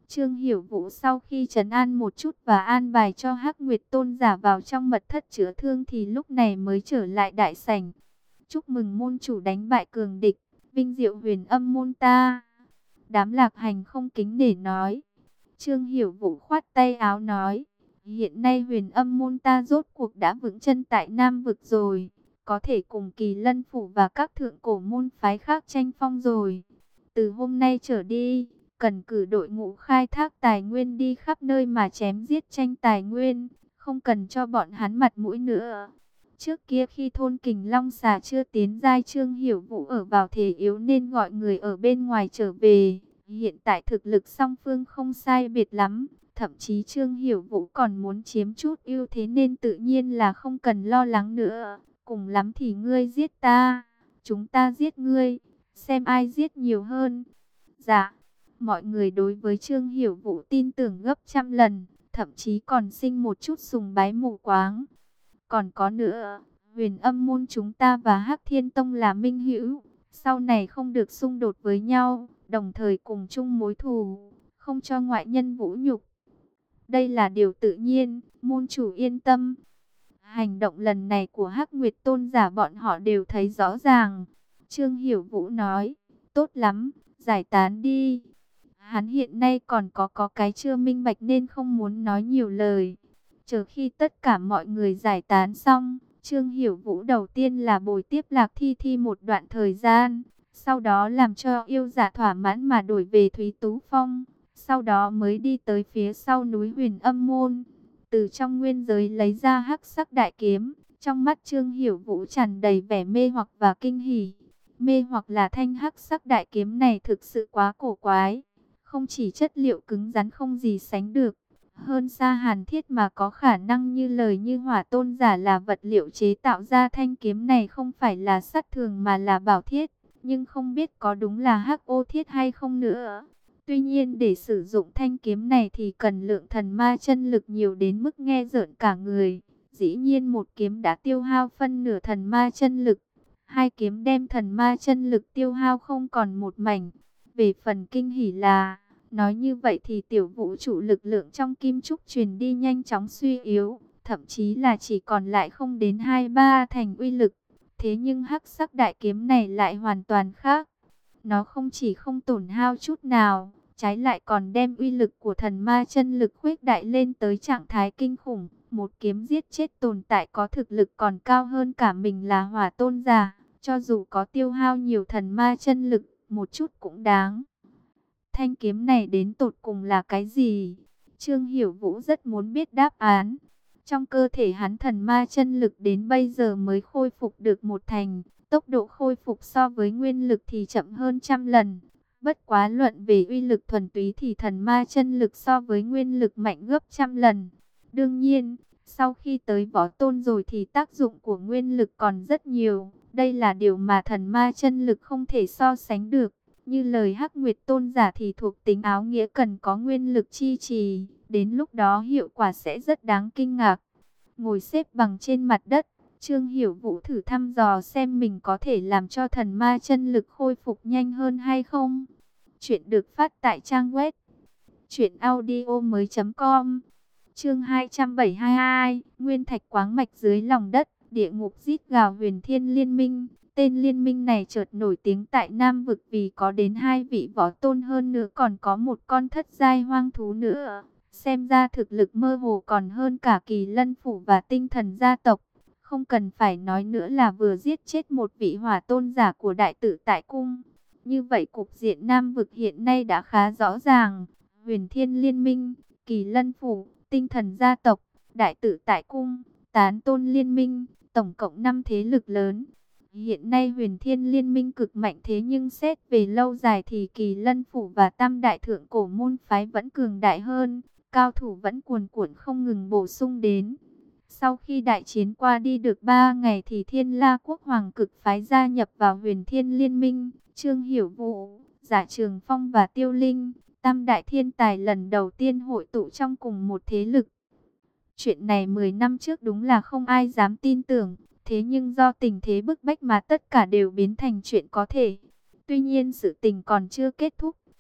Trương Hiểu Vũ sau khi trấn an một chút và an bài cho Hắc Nguyệt Tôn giả vào trong mật thất chữa thương thì lúc này mới trở lại đại sảnh. Chúc mừng môn chủ đánh bại cường địch, vinh diệu huyền âm môn ta. Đám Lạc Hành không kính để nói. Trương Hiểu Vũ khoát tay áo nói, hiện nay huyền âm môn ta rốt cuộc đã vững chân tại Nam Vực rồi, có thể cùng Kỳ Lân Phủ và các thượng cổ môn phái khác tranh phong rồi. Từ hôm nay trở đi, cần cử đội ngũ khai thác tài nguyên đi khắp nơi mà chém giết tranh tài nguyên, không cần cho bọn hắn mặt mũi nữa. Trước kia khi thôn Kình Long Xà chưa tiến giai, Trương Hiểu Vũ ở vào thế yếu nên gọi người ở bên ngoài trở về. Hiện tại thực lực song phương không sai biệt lắm, thậm chí Trương Hiểu Vũ còn muốn chiếm chút ưu thế nên tự nhiên là không cần lo lắng nữa. Cùng lắm thì ngươi giết ta, chúng ta giết ngươi, xem ai giết nhiều hơn. Dạ, mọi người đối với Trương Hiểu Vũ tin tưởng gấp trăm lần, thậm chí còn sinh một chút sùng bái mù quáng. Còn có nữa, huyền âm môn chúng ta và Hắc Thiên Tông là minh hữu, sau này không được xung đột với nhau, đồng thời cùng chung mối thù, không cho ngoại nhân vũ nhục. Đây là điều tự nhiên, môn chủ yên tâm. Hành động lần này của Hắc Nguyệt Tôn giả bọn họ đều thấy rõ ràng. Trương Hiểu Vũ nói, tốt lắm, giải tán đi. Hắn hiện nay còn có có cái chưa minh bạch nên không muốn nói nhiều lời. Chờ khi tất cả mọi người giải tán xong, Trương Hiểu Vũ đầu tiên là bồi tiếp Lạc Thi Thi một đoạn thời gian, sau đó làm cho yêu dạ thỏa mãn mà đổi về Thúy Tú Phong, sau đó mới đi tới phía sau núi Huyền Âm Môn. Từ trong nguyên giới lấy ra hắc sắc đại kiếm, trong mắt Trương Hiểu Vũ tràn đầy vẻ mê hoặc và kinh hỉ. Mê hoặc là thanh hắc sắc đại kiếm này thực sự quá cổ quái, không chỉ chất liệu cứng rắn không gì sánh được, hơn xa hàn thiết mà có khả năng như lời như Hỏa Tôn giả là vật liệu chế tạo ra thanh kiếm này không phải là sắt thường mà là bảo thiết, nhưng không biết có đúng là hắc ô thiết hay không nữa. Tuy nhiên để sử dụng thanh kiếm này thì cần lượng thần ma chân lực nhiều đến mức nghe rợn cả người. Dĩ nhiên một kiếm đã tiêu hao phân nửa thần ma chân lực, hai kiếm đem thần ma chân lực tiêu hao không còn một mảnh. Về phần kinh hỉ là, nói như vậy thì tiểu vũ trụ lực lượng trong kim trúc truyền đi nhanh chóng suy yếu, thậm chí là chỉ còn lại không đến hai ba thành uy lực. Thế nhưng hắc sắc đại kiếm này lại hoàn toàn khác. Nó không chỉ không tổn hao chút nào, trái lại còn đem uy lực của thần ma chân lực khuếch đại lên tới trạng thái kinh khủng. Một kiếm giết chết tồn tại có thực lực còn cao hơn cả mình là Hỏa Tôn giả. Cho dù có tiêu hao nhiều thần ma chân lực, một chút cũng đáng. Thanh kiếm này đến tột cùng là cái gì? Trương Hiểu Vũ rất muốn biết đáp án. Trong cơ thể hắn thần ma chân lực đến bây giờ mới khôi phục được một thành. Tốc độ khôi phục so với nguyên lực thì chậm hơn trăm lần. Bất quá luận về uy lực thuần túy thì thần ma chân lực so với nguyên lực mạnh gấp trăm lần. Đương nhiên, sau khi tới võ tôn rồi thì tác dụng của nguyên lực còn rất nhiều. Đây là điều mà thần ma chân lực không thể so sánh được. Như lời Hắc Nguyệt Tôn giả thì thuộc tính áo nghĩa cần có nguyên lực chi trì. Đến lúc đó hiệu quả sẽ rất đáng kinh ngạc. Ngồi xếp bằng trên mặt đất, Trương Hiểu Vũ thử thăm dò xem mình có thể làm cho thần ma chân lực khôi phục nhanh hơn hay không. Chuyện được phát tại trang web truyện audio mới chấm com. Chương hai trăm bảy mươi hai, Nguyên Thạch Quáng Mạch dưới lòng đất, địa ngục rít gào Huyền Thiên Liên Minh. Tên liên minh này chợt nổi tiếng tại Nam Vực vì có đến hai vị võ tôn, hơn nữa còn có một con thất giai hoang thú nữa. Xem ra thực lực mơ hồ còn hơn cả Kỳ Lân Phủ và Tinh Thần gia tộc. Không cần phải nói nữa là vừa giết chết một vị hỏa tôn giả của Đại Tự Tại Cung. Như vậy cục diện Nam Vực hiện nay đã khá rõ ràng. Huyền Thiên Liên Minh, Kỳ Lân Phủ, Tinh Thần gia tộc, Đại Tự Tại Cung, Tán Tôn Liên Minh, tổng cộng năm thế lực lớn. Hiện nay Huyền Thiên Liên Minh cực mạnh, thế nhưng xét về lâu dài thì Kỳ Lân Phủ và Tam Đại Thượng Cổ môn phái vẫn cường đại hơn. Cao thủ vẫn cuồn cuộn không ngừng bổ sung đến. Sau khi đại chiến qua đi được ba ngày thì Thiên La Quốc Hoàng Cực phái gia nhập vào Huyền Thiên Liên Minh. Trương Hiểu Vũ, Giả Trường Phong và Tiêu Linh, tam đại thiên tài lần đầu tiên hội tụ trong cùng một thế lực. Chuyện này mười năm trước đúng là không ai dám tin tưởng. Thế nhưng do tình thế bức bách mà tất cả đều biến thành chuyện có thể. Tuy nhiên sự tình còn chưa kết thúc.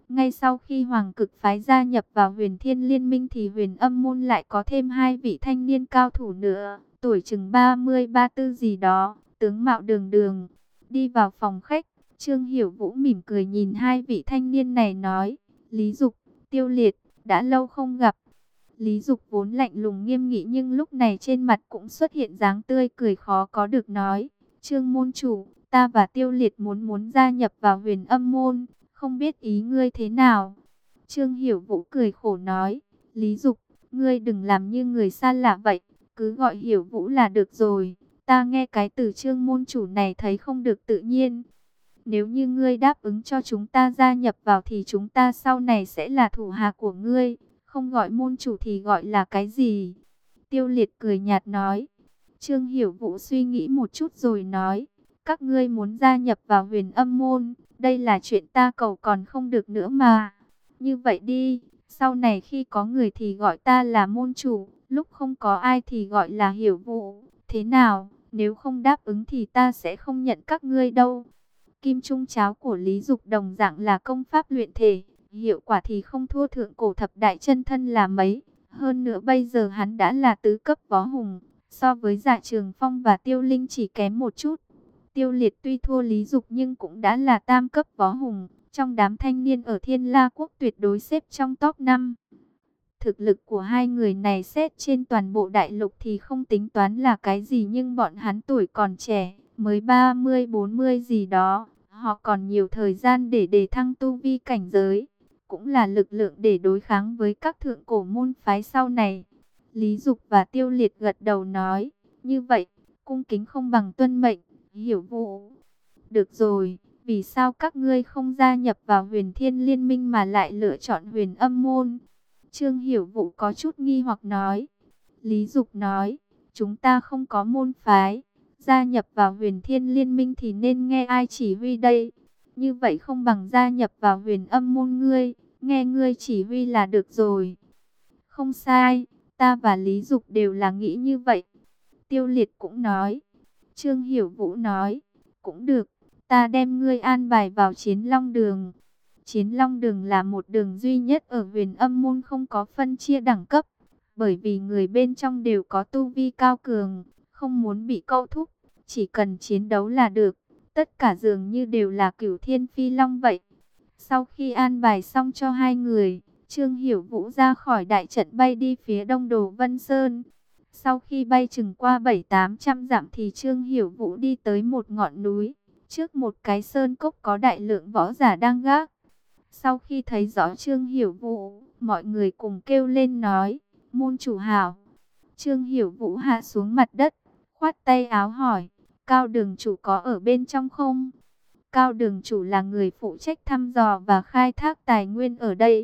Ngay sau khi Hoàng Cực phái gia nhập vào Huyền Thiên Liên minh thì Huyền Âm môn lại có thêm hai vị thanh niên cao thủ nữa, tuổi chừng ba mươi ba tư gì đó, tướng mạo đường đường. Đi vào phòng khách, Trương Hiểu Vũ mỉm cười nhìn hai vị thanh niên này nói: Lý Dục, Tiêu Liệt, đã lâu không gặp. Lý Dục vốn lạnh lùng nghiêm nghị nhưng lúc này trên mặt cũng xuất hiện dáng tươi cười khó có được, nói: Trương môn chủ, ta và Tiêu Liệt muốn muốn gia nhập vào Huyền Âm môn, không biết ý ngươi thế nào? Trương Hiểu Vũ cười khổ nói: Lý Dục, ngươi đừng làm như người xa lạ vậy, cứ gọi Hiểu Vũ là được rồi. Ta nghe cái từ Trương môn chủ này thấy không được tự nhiên. Nếu như ngươi đáp ứng cho chúng ta gia nhập vào thì chúng ta sau này sẽ là thủ hạ của ngươi, không gọi môn chủ thì gọi là cái gì? Tiêu Liệt cười nhạt nói. Trương Hiểu Vũ suy nghĩ một chút rồi nói: các ngươi muốn gia nhập vào Huyền Âm môn, đây là chuyện ta cầu còn không được nữa mà. Như vậy đi, sau này khi có người thì gọi ta là môn chủ, lúc không có ai thì gọi là Hiểu Vũ. Thế nào, nếu không đáp ứng thì ta sẽ không nhận các ngươi đâu. Kim Trung Cháo của Lý Dục đồng dạng là công pháp luyện thể, hiệu quả thì không thua thượng cổ thập đại chân thân là mấy. Hơn nữa bây giờ hắn đã là tứ cấp võ hùng, so với Dạ Trường Phong và Tiêu Linh chỉ kém một chút. Tiêu Liệt tuy thua Lý Dục nhưng cũng đã là tam cấp võ hùng, trong đám thanh niên ở Thiên La Quốc tuyệt đối xếp trong top năm. Thực lực của hai người này xét trên toàn bộ đại lục thì không tính toán là cái gì, nhưng bọn hắn tuổi còn trẻ, mới ba mươi bốn mươi gì đó, họ còn nhiều thời gian để đề thăng tu vi cảnh giới, cũng là lực lượng để đối kháng với các thượng cổ môn phái sau này. Lý Dục và Tiêu Liệt gật đầu nói: như vậy, cung kính không bằng tuân mệnh, Hiểu Vũ. Được rồi, vì sao các ngươi không gia nhập vào Huyền Thiên Liên minh mà lại lựa chọn Huyền Âm môn? Trương Hiểu Vũ có chút nghi hoặc nói. Lý Dục nói: chúng ta không có môn phái, gia nhập vào Huyền Thiên Liên minh thì nên nghe ai chỉ huy đây? Như vậy không bằng gia nhập vào Huyền Âm môn, ngươi, nghe ngươi chỉ huy là được rồi. Không sai, ta và Lý Dục đều là nghĩ như vậy. Tiêu Liệt cũng nói. Trương Hiểu Vũ nói: cũng được, ta đem ngươi an bài vào Chiến Long Đường. Chiến Long Đường là một đường duy nhất ở Huyền Âm môn không có phân chia đẳng cấp, bởi vì người bên trong đều có tu vi cao cường, không muốn bị câu thúc, chỉ cần chiến đấu là được. Tất cả dường như đều là Cửu Thiên Phi Long vậy. Sau khi an bài xong cho hai người, Trương Hiểu Vũ ra khỏi đại trận bay đi phía đông Đồ Vân Sơn. Sau khi bay chừng qua bảy tám trăm dặm thì Trương Hiểu Vũ đi tới một ngọn núi, trước một cái sơn cốc có đại lượng võ giả đang gác. Sau khi thấy rõ Trương Hiểu Vũ, mọi người cùng kêu lên nói: môn chủ hảo. Trương Hiểu Vũ hạ xuống mặt đất, khoát tay áo hỏi: Cao đường chủ có ở bên trong không? Cao đường chủ là người phụ trách thăm dò và khai thác tài nguyên ở đây.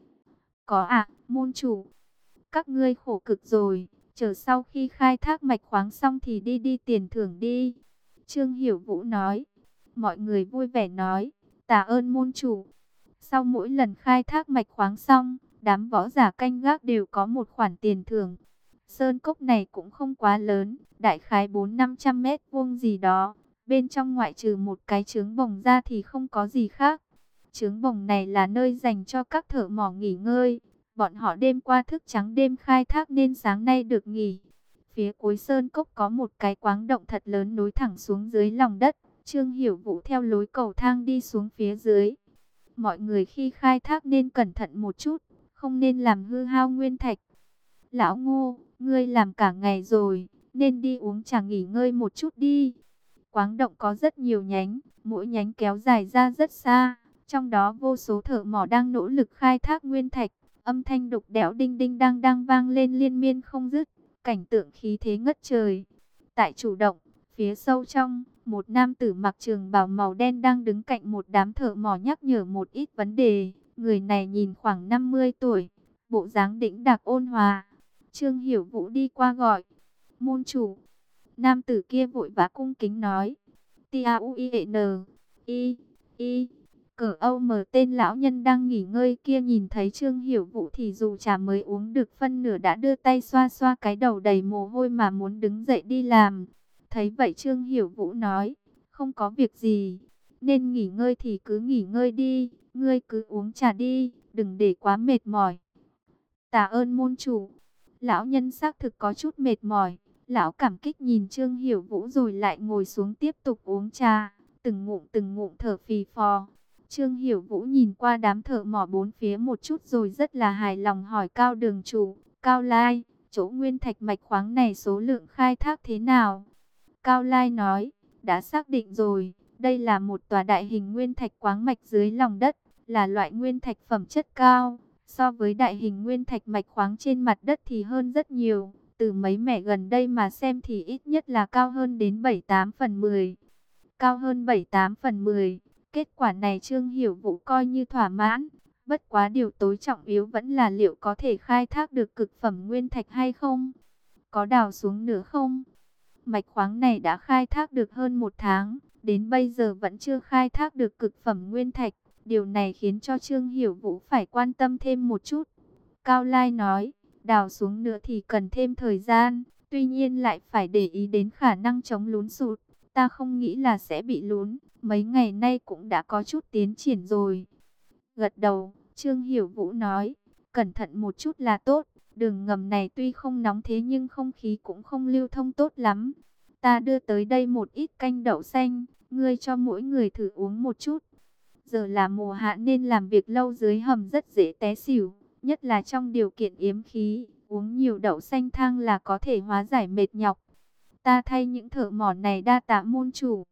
Có ạ, môn chủ. Các ngươi khổ cực rồi, chờ sau khi khai thác mạch khoáng xong thì đi đi tiền thưởng đi. Trương Hiểu Vũ nói. Mọi người vui vẻ nói: tạ ơn môn chủ. Sau mỗi lần khai thác mạch khoáng xong, đám võ giả canh gác đều có một khoản tiền thưởng. Sơn cốc này cũng không quá lớn, đại khái bốn năm trăm mét vuông gì đó. Bên trong ngoại trừ một cái trướng bồng ra thì không có gì khác. Trướng bồng này là nơi dành cho các thợ mỏ nghỉ ngơi. Bọn họ đêm qua thức trắng đêm khai thác nên sáng nay được nghỉ. Phía cuối sơn cốc có một cái quáng động thật lớn nối thẳng xuống dưới lòng đất. Trương Hiểu Vũ theo lối cầu thang đi xuống phía dưới. Mọi người khi khai thác nên cẩn thận một chút, không nên làm hư hao nguyên thạch. Lão Ngô, ngươi làm cả ngày rồi, nên đi uống trà nghỉ ngơi một chút đi. Quáng động có rất nhiều nhánh, mỗi nhánh kéo dài ra rất xa. Trong đó vô số thợ mỏ đang nỗ lực khai thác nguyên thạch. Âm thanh đục đẽo đinh đinh đang đang vang lên liên miên không dứt. Cảnh tượng khí thế ngất trời. Tại chủ động, phía sâu trong, một nam tử mặc trường bào màu đen đang đứng cạnh một đám thợ mỏ nhắc nhở một ít vấn đề. Người này nhìn khoảng năm mươi tuổi, bộ dáng đĩnh đạc ôn hòa. Trương Hiểu Vũ đi qua gọi: môn chủ. Nam tử kia vội vã cung kính nói: T A U I E N I I Cờ Âu mờ. Tên lão nhân đang nghỉ ngơi kia nhìn thấy Trương Hiểu Vũ thì dù trà mới uống được phân nửa đã đưa tay xoa xoa cái đầu đầy mồ hôi mà muốn đứng dậy đi làm. Thấy vậy Trương Hiểu Vũ nói: không có việc gì, nên nghỉ ngơi thì cứ nghỉ ngơi đi, Ngươi cứ uống trà đi, đừng để quá mệt mỏi. Tạ ơn môn chủ. Lão nhân xác thực có chút mệt mỏi. Lão cảm kích nhìn Trương Hiểu Vũ rồi lại ngồi xuống tiếp tục uống trà. Từng ngụm từng ngụm thở phì phò. Trương Hiểu Vũ nhìn qua đám thợ mỏ bốn phía một chút rồi rất là hài lòng hỏi Cao đường chủ. Cao Lai, chỗ nguyên thạch mạch khoáng này số lượng khai thác thế nào? Cao Lai nói, đã xác định rồi. Đây là một tòa đại hình nguyên thạch khoáng mạch dưới lòng đất, là loại nguyên thạch phẩm chất cao. So với đại hình nguyên thạch mạch khoáng trên mặt đất thì hơn rất nhiều. Từ mấy mẻ gần đây mà xem thì ít nhất là cao hơn đến bảy tám phần mười. Cao hơn bảy tám phần mười. Kết quả này Trương Hiểu Vũ coi như thỏa mãn. Bất quá điều tối trọng yếu vẫn là liệu có thể khai thác được cực phẩm nguyên thạch hay không? Có đào xuống nữa không? Mạch khoáng này đã khai thác được hơn một tháng. Đến bây giờ vẫn chưa khai thác được cực phẩm nguyên thạch. Điều này khiến cho Trương Hiểu Vũ phải quan tâm thêm một chút. Cao Lai nói, đào xuống nữa thì cần thêm thời gian. Tuy nhiên lại phải để ý đến khả năng chống lún sụt. Ta không nghĩ là sẽ bị lún. Mấy ngày nay cũng đã có chút tiến triển rồi. Gật đầu, Trương Hiểu Vũ nói, cẩn thận một chút là tốt. Đường ngầm này tuy không nóng thế nhưng không khí cũng không lưu thông tốt lắm. Ta đưa tới đây một ít canh đậu xanh. Ngươi cho mỗi người thử uống một chút. Giờ là mùa hạ nên làm việc lâu dưới hầm rất dễ té xỉu, nhất là trong điều kiện yếm khí, uống nhiều đậu xanh thang là có thể hóa giải mệt nhọc. Ta thay những thợ mỏ này đa tạ môn chủ.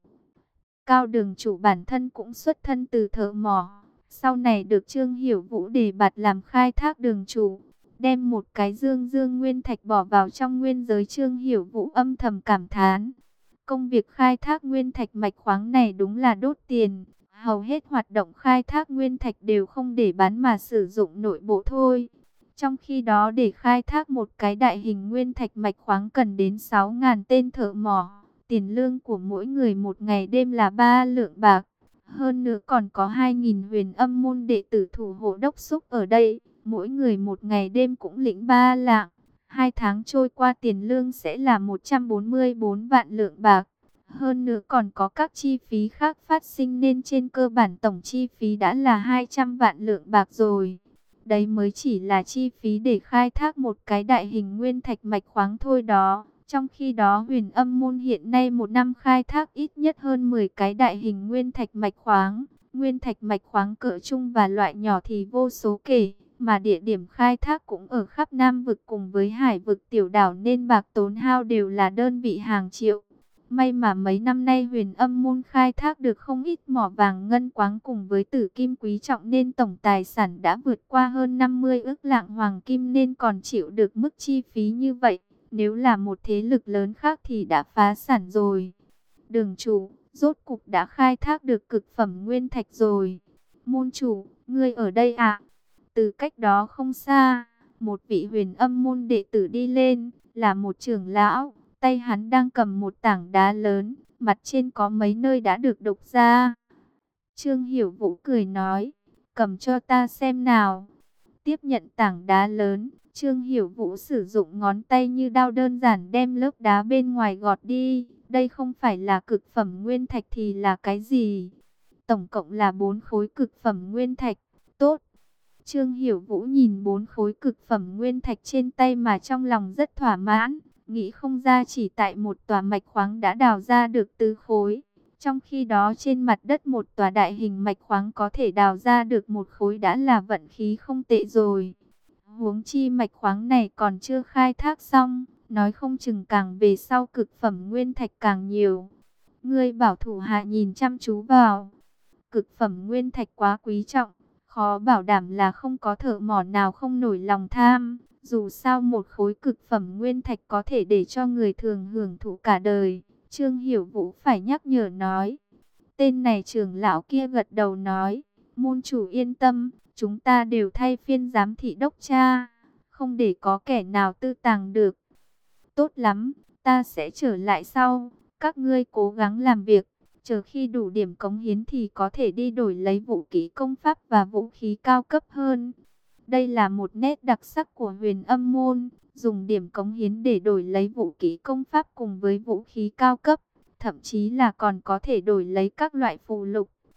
Cao đường chủ bản thân cũng xuất thân từ thợ mỏ, sau này được Trương Hiểu Vũ đề bạt làm khai thác đường chủ, đem một cái dương dương nguyên thạch bỏ vào trong nguyên giới. Trương Hiểu Vũ âm thầm cảm thán, công việc khai thác nguyên thạch mạch khoáng này đúng là đốt tiền. Hầu hết hoạt động khai thác nguyên thạch đều không để bán mà sử dụng nội bộ thôi. Trong khi đó để khai thác một cái đại hình nguyên thạch mạch khoáng cần đến sáu nghìn tên thợ mỏ. Tiền lương của mỗi người một ngày đêm là ba lượng bạc. Hơn nữa còn có hai nghìn huyền âm môn đệ tử thủ hộ đốc xúc ở đây. Mỗi người một ngày đêm cũng lĩnh ba lạng. Hai tháng trôi qua tiền lương sẽ là một trăm bốn mươi bốn vạn lượng bạc. Hơn nữa còn có các chi phí khác phát sinh nên trên cơ bản tổng chi phí đã là hai trăm vạn lượng bạc rồi. Đấy mới chỉ là chi phí để khai thác một cái đại hình nguyên thạch mạch khoáng thôi đó. Trong khi đó huyền âm môn hiện nay một năm khai thác ít nhất hơn mười cái đại hình nguyên thạch mạch khoáng. Nguyên thạch mạch khoáng cỡ trung và loại nhỏ thì vô số kể. Mà địa điểm khai thác cũng ở khắp Nam vực cùng với hải vực tiểu đảo nên bạc tốn hao đều là đơn vị hàng triệu. May mà mấy năm nay huyền âm môn khai thác được không ít mỏ vàng ngân quáng cùng với tử kim quý trọng nên tổng tài sản đã vượt qua hơn năm mươi ức lạng hoàng kim nên còn chịu được mức chi phí như vậy. Nếu là một thế lực lớn khác thì đã phá sản rồi. Đường chủ, rốt cục đã khai thác được cực phẩm nguyên thạch rồi. Môn chủ, ngươi ở đây ạ? Từ cách đó không xa, một vị huyền âm môn đệ tử đi lên, là một trưởng lão. Tay hắn đang cầm một tảng đá lớn, mặt trên có mấy nơi đã được đục ra. Trương Hiểu Vũ cười nói, cầm cho ta xem nào. Tiếp nhận tảng đá lớn, Trương Hiểu Vũ sử dụng ngón tay như đao đơn giản đem lớp đá bên ngoài gọt đi. Đây không phải là cực phẩm nguyên thạch thì là cái gì? Tổng cộng là bốn khối cực phẩm nguyên thạch. Tốt. Trương Hiểu Vũ nhìn bốn khối cực phẩm nguyên thạch trên tay mà trong lòng rất thỏa mãn. Nghĩ không ra chỉ tại một tòa mạch khoáng đã đào ra được tứ khối. Trong khi đó trên mặt đất một tòa đại hình mạch khoáng có thể đào ra được một khối đã là vận khí không tệ rồi. Huống chi mạch khoáng này còn chưa khai thác xong, nói không chừng càng về sau cực phẩm nguyên thạch càng nhiều. Ngươi bảo thủ hạ nhìn chăm chú vào. Cực phẩm nguyên thạch quá quý trọng, khó bảo đảm là không có thợ mỏ nào không nổi lòng tham. Dù sao một khối cực phẩm nguyên thạch có thể để cho người thường hưởng thụ cả đời. Trương Hiểu Vũ phải nhắc nhở nói. Tên này trưởng lão kia gật đầu nói. Môn chủ yên tâm, chúng ta đều thay phiên giám thị đốc tra. Không để có kẻ nào tư tàng được. Tốt lắm, ta sẽ trở lại sau. Các ngươi cố gắng làm việc. Chờ khi đủ điểm cống hiến thì có thể đi đổi lấy vũ khí công pháp và vũ khí cao cấp hơn. Đây là một nét đặc sắc của huyền âm môn, dùng điểm cống hiến để đổi lấy vũ khí công pháp cùng với vũ khí cao cấp, thậm chí là còn có thể đổi lấy các loại phù lục.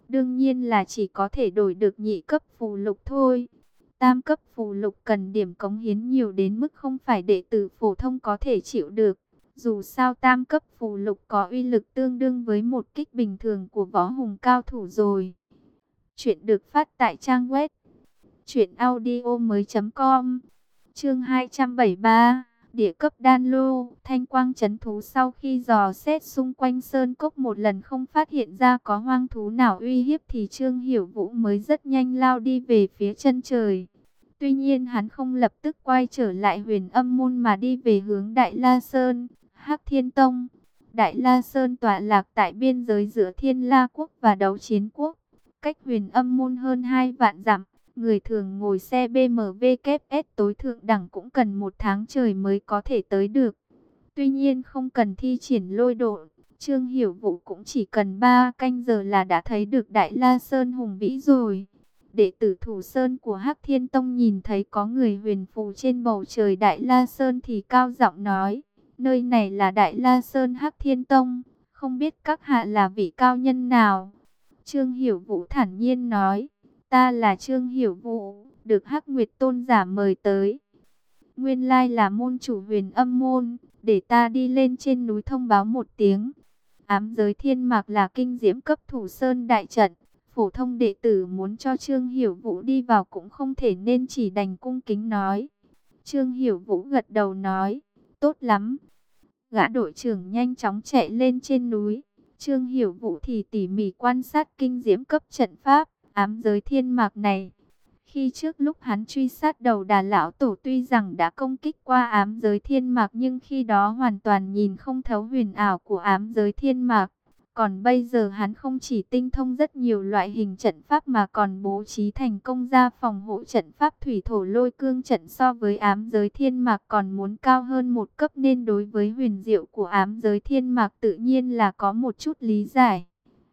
Đương nhiên là chỉ có thể đổi được nhị cấp phù lục thôi. Tam cấp phù lục cần điểm cống hiến nhiều đến mức không phải đệ tử phổ thông có thể chịu được. Dù sao tam cấp phù lục có uy lực tương đương với một kích bình thường của võ hùng cao thủ rồi. Chuyện được phát tại trang web truyện audio mới.com. Chương hai trăm bảy mươi ba, địa cấp đan lô. Thanh quang trấn thú sau khi dò xét xung quanh sơn cốc một lần không phát hiện ra có hoang thú nào uy hiếp thì Trương Hiểu Vũ mới rất nhanh lao đi về phía chân trời. Tuy nhiên hắn không lập tức quay trở lại Huyền Âm môn mà đi về hướng Đại La Sơn, Hắc Thiên Tông. Đại La Sơn tọa lạc tại biên giới giữa Thiên La Quốc và Đấu Chiến Quốc, cách Huyền Âm môn hơn hai vạn dặm. Người thường ngồi xe bê em vê kép ét tối thượng đẳng cũng cần một tháng trời mới có thể tới được. Tuy nhiên không cần thi triển lôi độ, Trương Hiểu Vũ cũng chỉ cần ba canh giờ là đã thấy được Đại La Sơn hùng vĩ rồi. Đệ tử thủ sơn của Hắc Thiên Tông nhìn thấy có người huyền phù trên bầu trời Đại La Sơn thì cao giọng nói, nơi này là Đại La Sơn Hắc Thiên Tông, không biết các hạ là vị cao nhân nào. Trương Hiểu Vũ thản nhiên nói, ta là Trương Hiểu Vũ, được Hắc Nguyệt Tôn giả mời tới. Nguyên lai là môn chủ Huyền Âm môn, để ta đi lên trên núi thông báo một tiếng. Ám giới thiên mạc là kinh diễm cấp thủ sơn đại trận. Phổ thông đệ tử muốn cho Trương Hiểu Vũ đi vào cũng không thể nên chỉ đành cung kính nói. Trương Hiểu Vũ gật đầu nói, tốt lắm. Gã đội trưởng nhanh chóng chạy lên trên núi. Trương Hiểu Vũ thì tỉ mỉ quan sát kinh diễm cấp trận pháp, ám giới thiên mạc này. Khi trước lúc hắn truy sát đầu đà lão tổ tuy rằng đã công kích qua ám giới thiên mạc nhưng khi đó hoàn toàn nhìn không thấu huyền ảo của ám giới thiên mạc. Còn bây giờ hắn không chỉ tinh thông rất nhiều loại hình trận pháp mà còn bố trí thành công ra phòng hộ trận pháp thủy thổ lôi cương trận so với ám giới thiên mạc còn muốn cao hơn một cấp nên đối với huyền diệu của ám giới thiên mạc tự nhiên là có một chút lý giải.